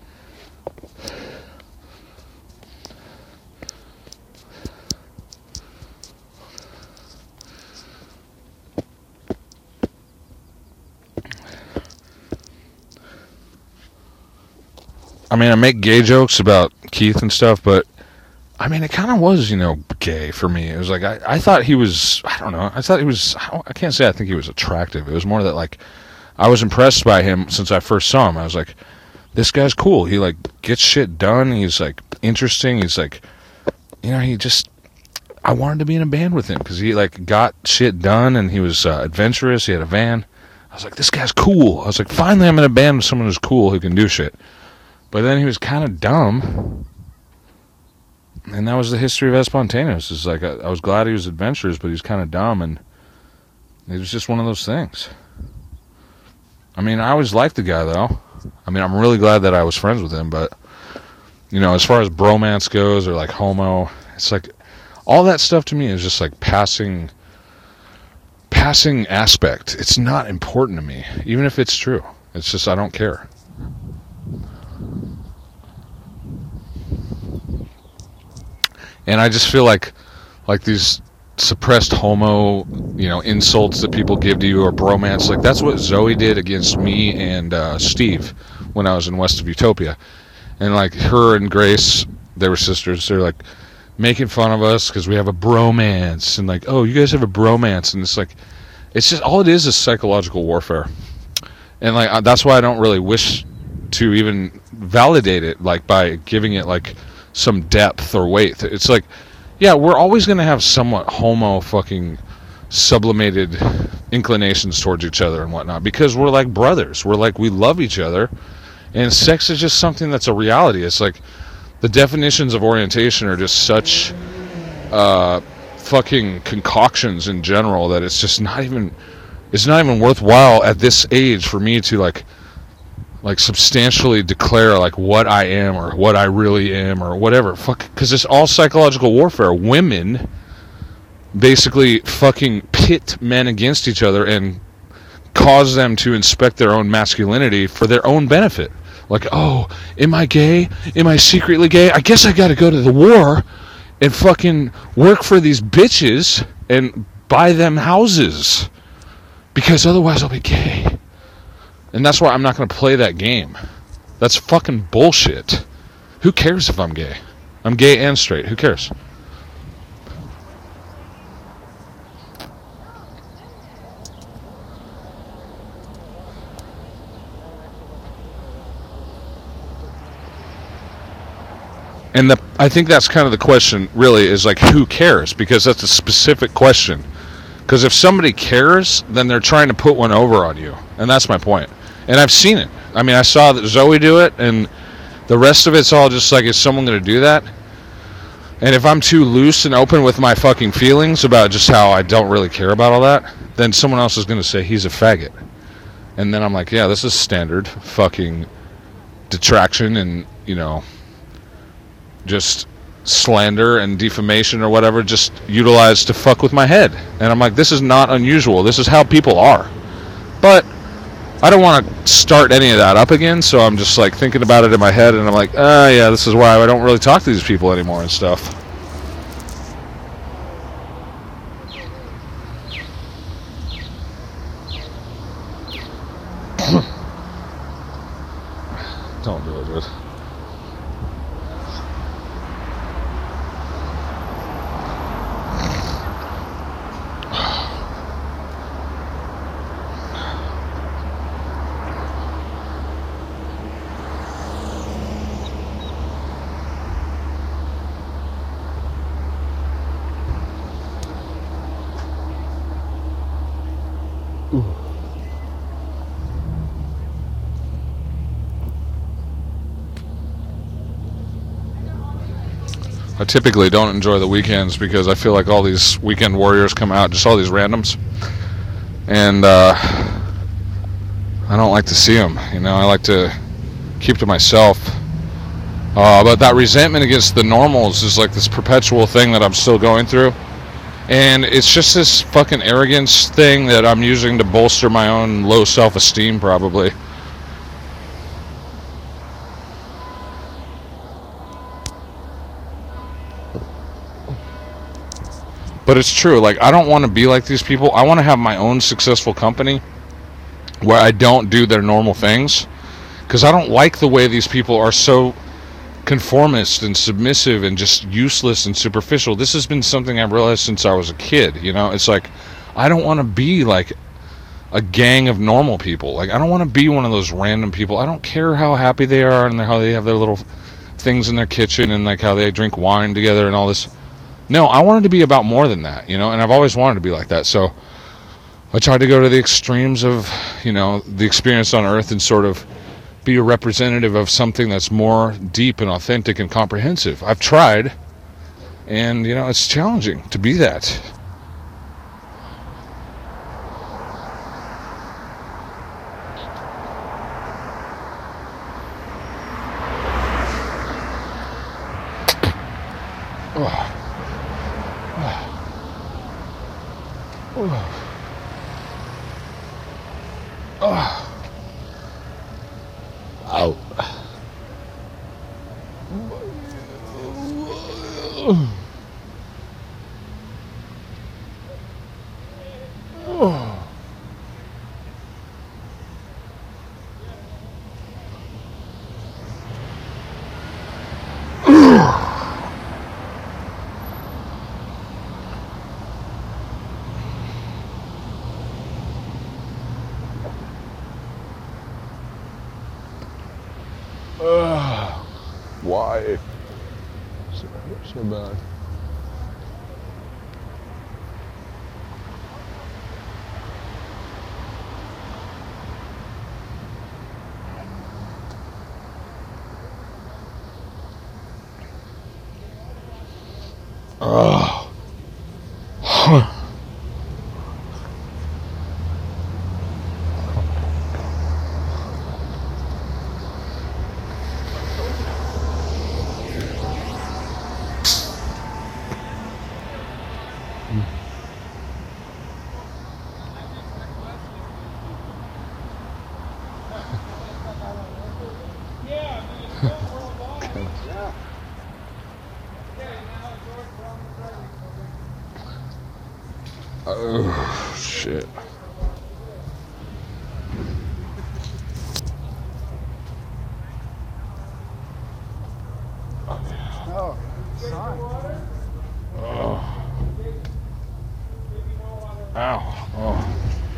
[SPEAKER 1] I mean, I make gay jokes about Keith and stuff, but I mean, it kind of was, you know, gay for me. It was like, I, I thought he was, I don't know, I thought he was, I can't say I think he was attractive. It was more that, like, I was impressed by him since I first saw him. I was like, this guy's cool. He, like, gets shit done. He's, like, interesting. He's, like, you know, he just, I wanted to be in a band with him because he, like, got shit done and he was uh, adventurous. He had a van. I was like, this guy's cool. I was like, finally I'm in a band with someone who's cool who can do shit. But then he was kind of dumb, and that was the history of Espontaneous. It's like, I, I was glad he was adventurous, but he was kind of dumb, and it was just one of those things. I mean, I always liked the guy, though. I mean, I'm really glad that I was friends with him, but, you know, as far as bromance goes, or, like, homo, it's like, all that stuff to me is just, like, passing, passing aspect. It's not important to me, even if it's true. It's just, I don't care. And I just feel like, like these suppressed homo, you know, insults that people give to you, or bromance, like that's what Zoe did against me and uh, Steve when I was in West of Utopia. And like her and Grace, they were sisters. They're like making fun of us because we have a bromance, and like, oh, you guys have a bromance, and it's like, it's just all it is is psychological warfare. And like that's why I don't really wish to even validate it, like by giving it like some depth or weight. It's like, yeah, we're always going to have somewhat homo fucking sublimated inclinations towards each other and whatnot, because we're like brothers. We're like, we love each other, and sex is just something that's a reality. It's like the definitions of orientation are just such uh, fucking concoctions in general that it's just not even, it's not even worthwhile at this age for me to like like substantially declare like what I am or what I really am or whatever. Fuck, because it's all psychological warfare. Women basically fucking pit men against each other and cause them to inspect their own masculinity for their own benefit. Like, oh, am I gay? Am I secretly gay? I guess I gotta go to the war and fucking work for these bitches and buy them houses, because otherwise I'll be gay. And that's why I'm not going to play that game. That's fucking bullshit. Who cares if I'm gay? I'm gay and straight. Who cares? And the, I think that's kind of the question, really, is like, who cares? Because that's a specific question. Because if somebody cares, then they're trying to put one over on you. And that's my point. And I've seen it. I mean, I saw that Zoe do it, and the rest of it's all just like, is someone going to do that? And if I'm too loose and open with my fucking feelings about just how I don't really care about all that, then someone else is going to say he's a faggot. And then I'm like, yeah, this is standard fucking detraction and, you know, just slander and defamation or whatever, just utilized to fuck with my head. And I'm like, this is not unusual. This is how people are. But I don't want to start any of that up again, so I'm just like thinking about it in my head, and I'm like, ah, uh, yeah, this is why I don't really talk to these people anymore and stuff. Don't do it, dude. I typically don't enjoy the weekends because I feel like all these weekend warriors come out, just all these randoms, and uh, I don't like to see them. You know, I like to keep to myself. Uh, but that resentment against the normals is like this perpetual thing that I'm still going through, and it's just this fucking arrogance thing that I'm using to bolster my own low self-esteem, probably. But it's true. Like, I don't want to be like these people. I want to have my own successful company where I don't do their normal things, because I don't like the way these people are so conformist and submissive and just useless and superficial. This has been something I've realized since I was a kid. You know, it's like, I don't want to be like a gang of normal people. Like, I don't want to be one of those random people. I don't care how happy they are and how they have their little things in their kitchen and like how they drink wine together and all this. No, I wanted to be about more than that, you know, and I've always wanted to be like that. So I tried to go to the extremes of, you know, the experience on Earth and sort of be a representative of something that's more deep and authentic and comprehensive. I've tried, and, you know, it's challenging to be that. Oh. Oh. Oh. Ow. Oh. Why? So, so bad. Oh. Oh, shit.
[SPEAKER 2] Oh, sorry.
[SPEAKER 1] Oh. Ow. Oh.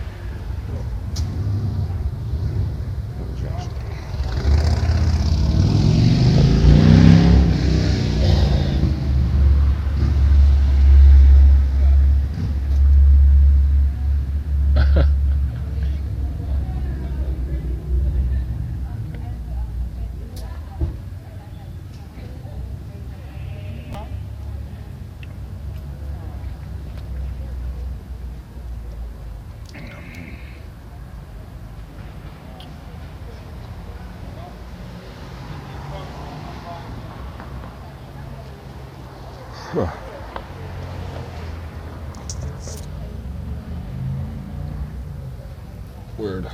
[SPEAKER 1] Weird.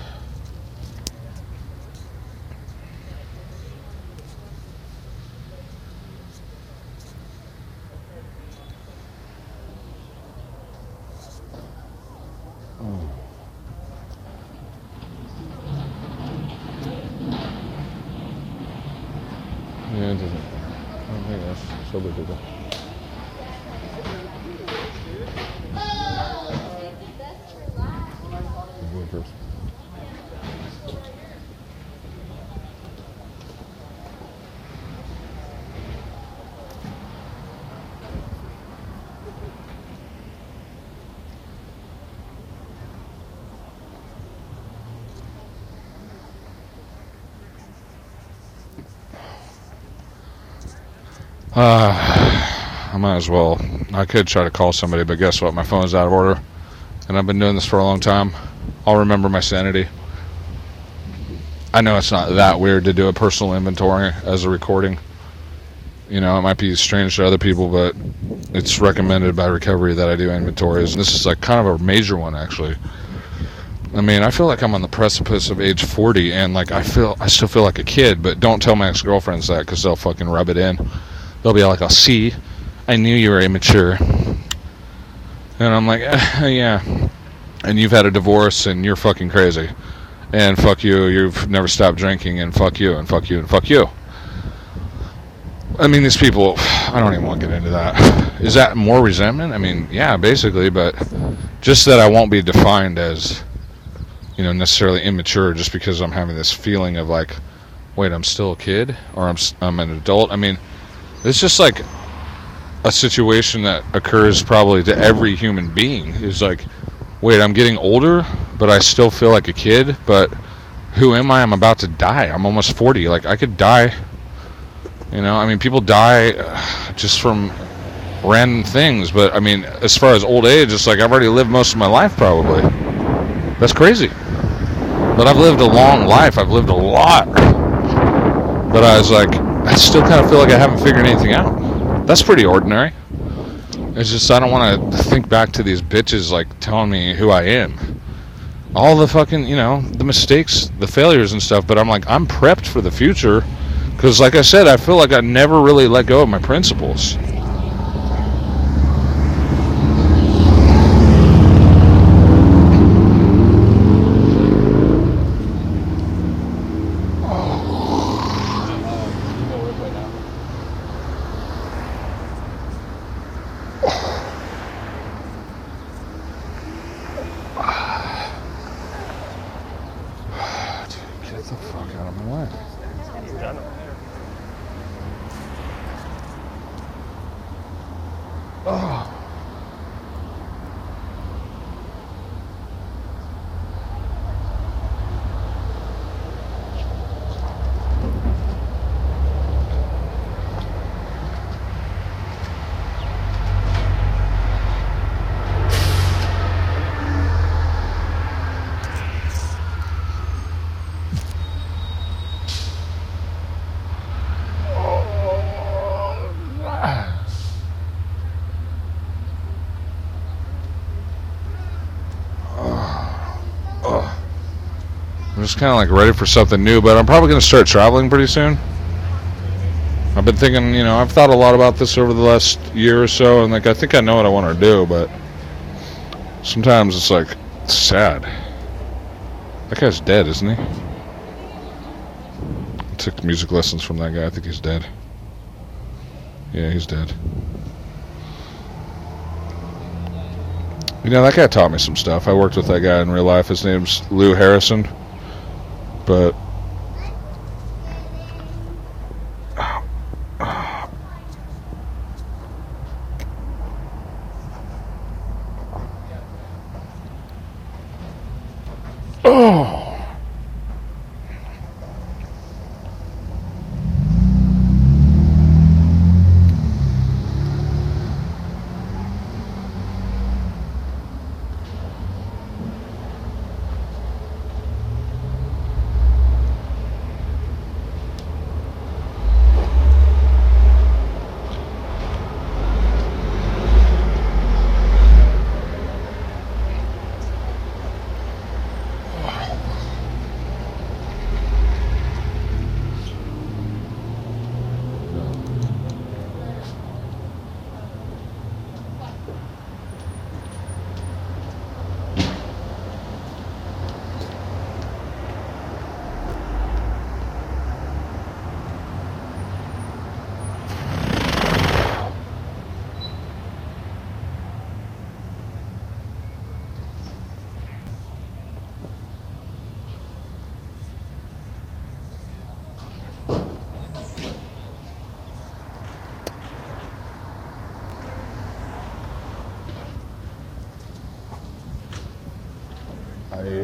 [SPEAKER 1] Oh. Yeah, it doesn't. I don't think that's so big of a deal. First. Uh, I might as well. I could try to call somebody, but guess what? My phone's out of order, and I've been doing this for a long time. I'll remember my sanity. I know it's not that weird to do a personal inventory as a recording. You know, it might be strange to other people, but it's recommended by recovery that I do inventories. And this is like kind of a major one, actually. I mean, I feel like I'm on the precipice of age forty, and like I feel, I still feel like a kid. But don't tell my ex-girlfriends that, because they'll fucking rub it in. They'll be like, "I'll see. I knew you were immature." And I'm like, eh, yeah. And you've had a divorce, and you're fucking crazy. And fuck you, you've never stopped drinking, and fuck you, and fuck you, and fuck you. I mean, these people, I don't even want to get into that. Is that more resentment? I mean, yeah, basically, but just that I won't be defined as, you know, necessarily immature just because I'm having this feeling of like, wait, I'm still a kid, or I'm I'm an adult. I mean, it's just like a situation that occurs probably to every human being. Is like, wait, I'm getting older, but I still feel like a kid. But who am I? I'm about to die. I'm almost forty. Like, I could die. You know, I mean, people die uh, just from random things. But, I mean, as far as old age, it's like I've already lived most of my life, probably. That's crazy. But I've lived a long life. I've lived a lot. But I was like, I still kind of feel like I haven't figured anything out. That's pretty ordinary. It's just I don't want to think back to these bitches, like, telling me who I am. All the fucking, you know, the mistakes, the failures and stuff. But I'm like, I'm prepped for the future. Because, like I said, I feel like I never really let go of my principles. Dude, get the fuck out of my way. Oh. I'm just kind of like ready for something new, but I'm probably going to start traveling pretty soon. I've been thinking, you know, I've thought a lot about this over the last year or so, and like I think I know what I want to do, but sometimes it's like it's sad. That guy's dead, isn't he? I took music lessons from that guy. I think he's dead. Yeah, he's dead. You know, that guy taught me some stuff. I worked with that guy in real life. His name's Lou Harrison. But oh. I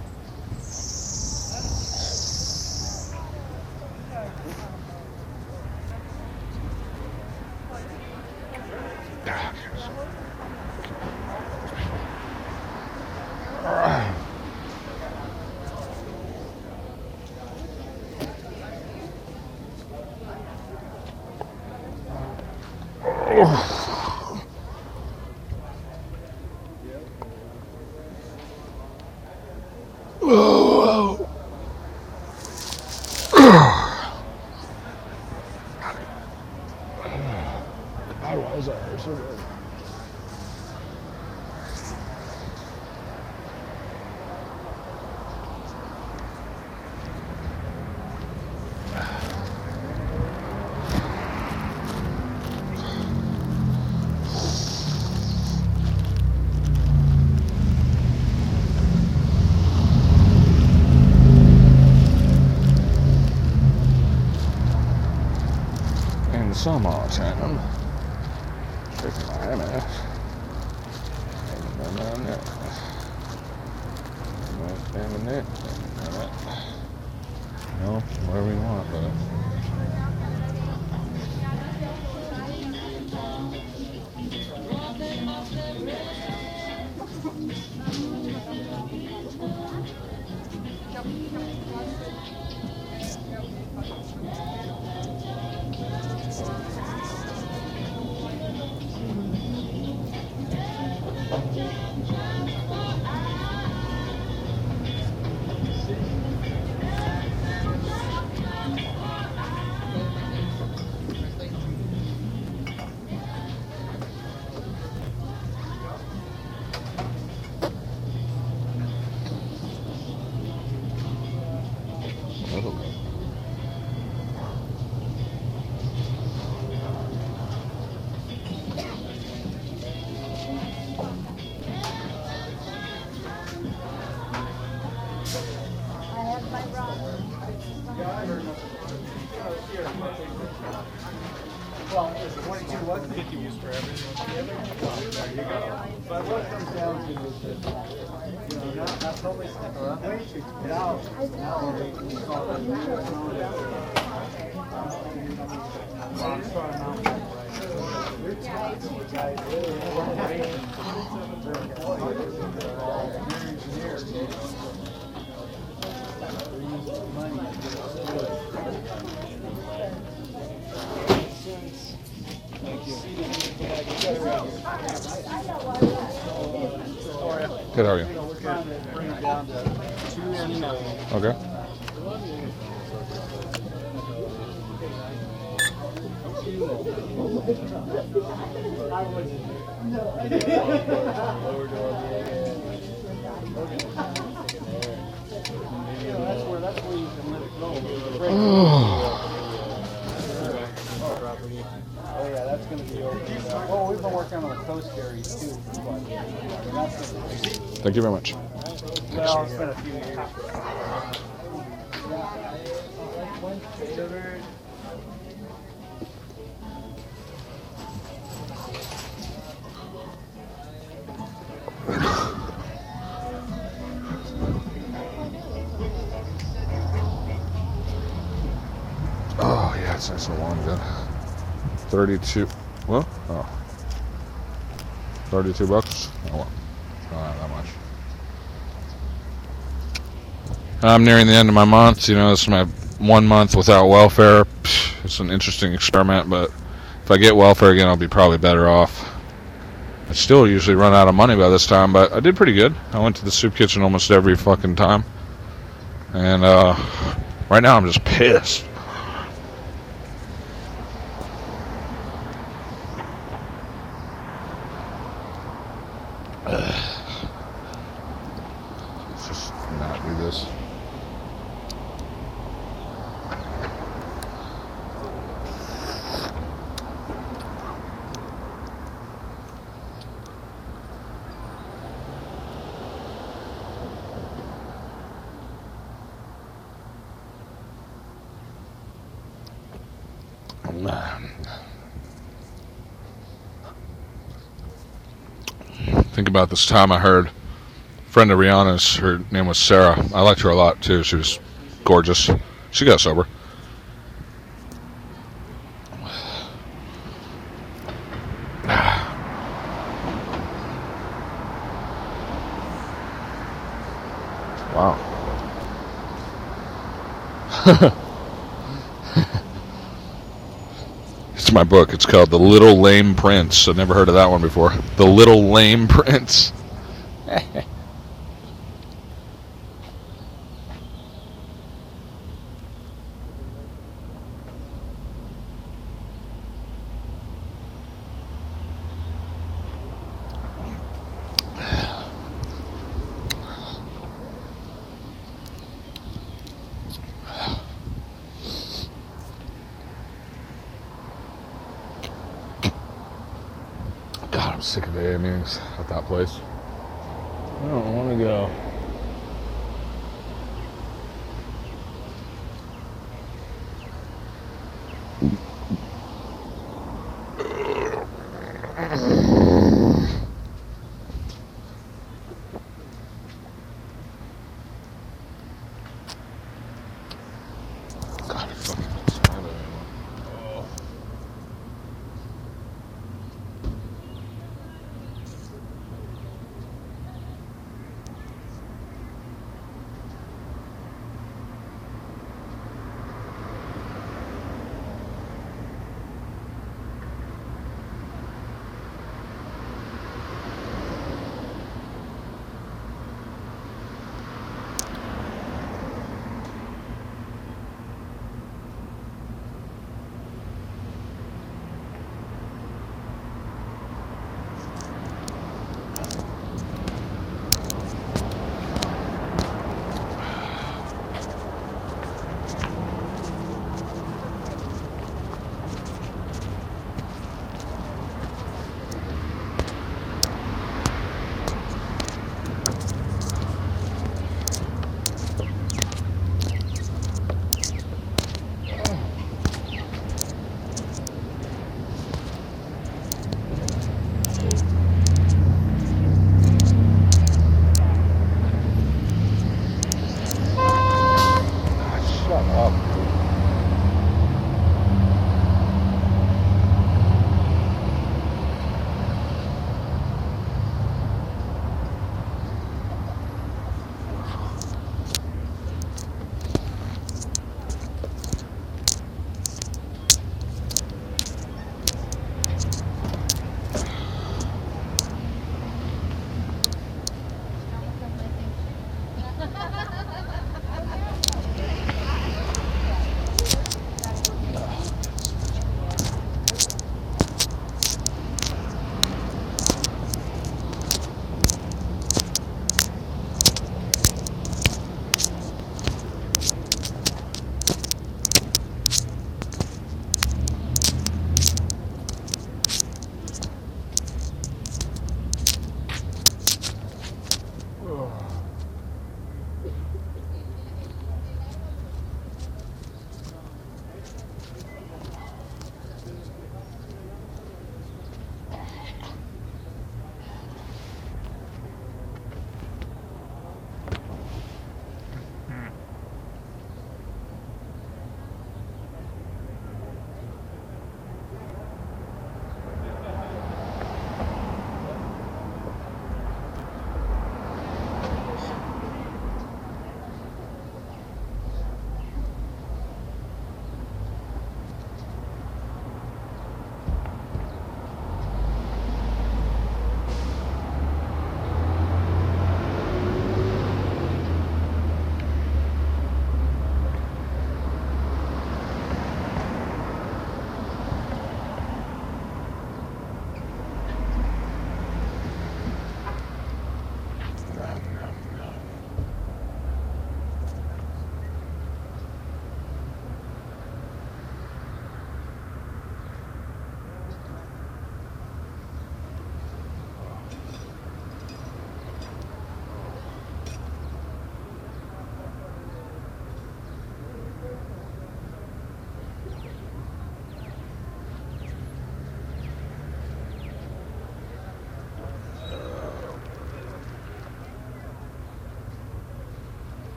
[SPEAKER 1] summertime. Shaking my hammer. No, whatever you want, but.
[SPEAKER 2] Well, it's twenty-two wasn't fifty used for everything. There you go. But what it comes down to is that, you know, not, not totally stick around. Way to get out. Now, we saw that. Rockstar Mountain Bike Ride. We're talking to guys that are racing. They're employees. They're all engineers. They're using money to get us good. Thank you.
[SPEAKER 1] Good, how are you?
[SPEAKER 2] We're trying to bring it down to two and nine.
[SPEAKER 1] Okay.
[SPEAKER 2] That's where, that's where you can let it go. Oh yeah, that's going to be over. Well, we've been working on the coast areas too.
[SPEAKER 1] Thank you very much.
[SPEAKER 2] Well, it's been a few years.
[SPEAKER 1] Oh, yeah, it's nice and warm, good. thirty-two. Well, oh. thirty-two bucks? Oh, well. Not that much. I'm nearing the end of my month. You know, this is my one month without welfare. It's an interesting experiment, but if I get welfare again, I'll be probably better off. I still usually run out of money by this time, but I did pretty good. I went to the soup kitchen almost every fucking time. And uh, right now I'm just pissed. Let's just not do this. Think about this time I heard a friend of Rihanna's, her name was Sarah. I liked her a lot too. She was gorgeous. She got sober. Wow. It's my book. It's called The Little Lame Prince. I've never heard of that one before. The Little Lame Prince. God, I'm sick of A A meetings at that place. I don't want to go.